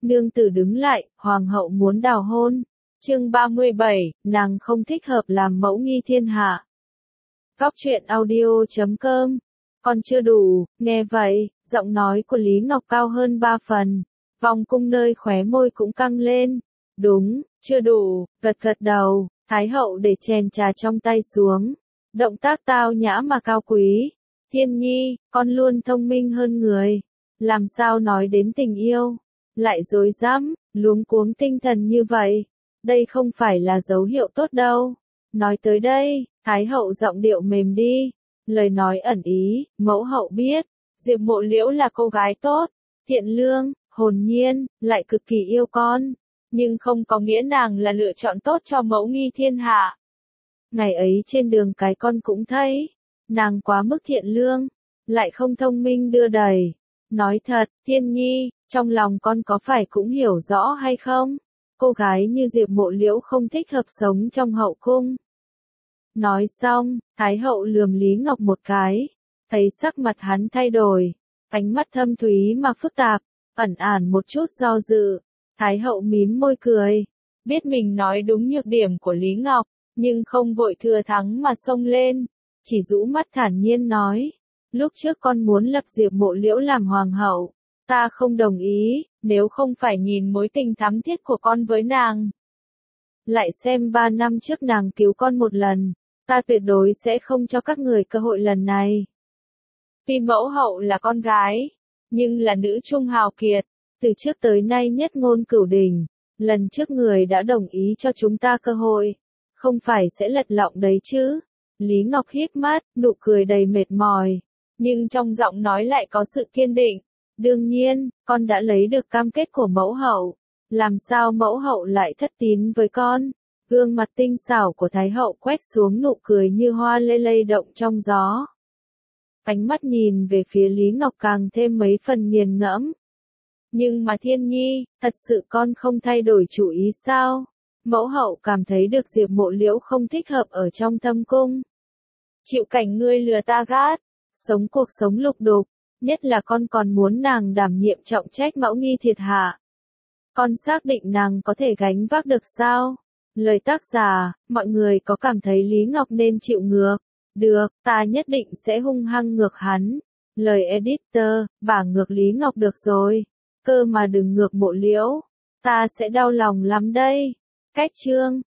Nương tử đứng lại, hoàng hậu muốn đào hôn. Chương 37, nàng không thích hợp làm mẫu nghi thiên hạ. Góc truyện audio.com. Còn chưa đủ, nghe vậy, giọng nói của Lý Ngọc cao hơn 3 phần. Vòng cung nơi khóe môi cũng căng lên. Đúng, chưa đủ, gật gật đầu, Thái hậu để chén trà trong tay xuống. Động tác tao nhã mà cao quý. Thiên nhi, con luôn thông minh hơn người. Làm sao nói đến tình yêu, lại rối rắm, luống cuống tinh thần như vậy. Đây không phải là dấu hiệu tốt đâu. Nói tới đây, Thái hậu giọng điệu mềm đi. Lời nói ẩn ý, mẫu hậu biết, Diệp Mộ Liễu là cô gái tốt, thiện lương, hồn nhiên, lại cực kỳ yêu con. Nhưng không có nghĩa nàng là lựa chọn tốt cho mẫu nghi thiên hạ. Ngày ấy trên đường cái con cũng thấy, nàng quá mức thiện lương, lại không thông minh đưa đẩy. Nói thật, Thiên Nhi, trong lòng con có phải cũng hiểu rõ hay không? Cô gái như Diệp Mộ Liễu không thích hợp sống trong hậu cung. Nói xong, Thái hậu lườm Lý Ngọc một cái, thấy sắc mặt hắn thay đổi, ánh mắt thâm thúy mà phức tạp, ẩn ẩn một chút do dự. Thái hậu mím môi cười, biết mình nói đúng nhược điểm của Lý Ngọc, nhưng không vội thừa thắng mà xông lên, chỉ rũ mắt thản nhiên nói, lúc trước con muốn lập Diệp Mộ Liễu làm hoàng hậu, ta không đồng ý, nếu không phải nhìn mối tình thắm thiết của con với nàng. Lại xem 3 năm trước nàng cứu con một lần, ta tuyệt đối sẽ không cho các người cơ hội lần này. Tuy mẫu hậu là con gái, nhưng là nữ trung hào kiệt, từ trước tới nay nhất ngôn cửu đình, lần trước người đã đồng ý cho chúng ta cơ hội, không phải sẽ lật lọng đấy chứ. Lý Ngọc híp mắt, nụ cười đầy mệt mỏi, nhưng trong giọng nói lại có sự kiên định. Đương nhiên, con đã lấy được cam kết của mẫu hậu, làm sao mẫu hậu lại thất tín với con? Gương mặt tinh xảo của Thái hậu quét xuống nụ cười như hoa lê lay động trong gió. Ánh mắt nhìn về phía Lý Ngọc càng thêm mấy phần nghiền ngẫm. Nhưng mà Thiên Nhi, thật sự con không thay đổi chủ ý sao? Mẫu hậu cảm thấy được Diệp Mộ Liễu không thích hợp ở trong thâm cung. Chịu cảnh ngươi lừa ta gát, sống cuộc sống lục đục, nhất là con còn muốn nàng đảm nhiệm trọng trách mẫu nghi thiệt hạ. Con xác định nàng có thể gánh vác được sao? Lời tác giả, mọi người có cảm thấy Lý Ngọc nên chịu ngược? Được, ta nhất định sẽ hung hăng ngược hắn. Lời editor, bả ngược Lý Ngọc được rồi. Cơ mà đừng ngược Mộ Liễu. Ta sẽ đau lòng lắm đây. Cách chương.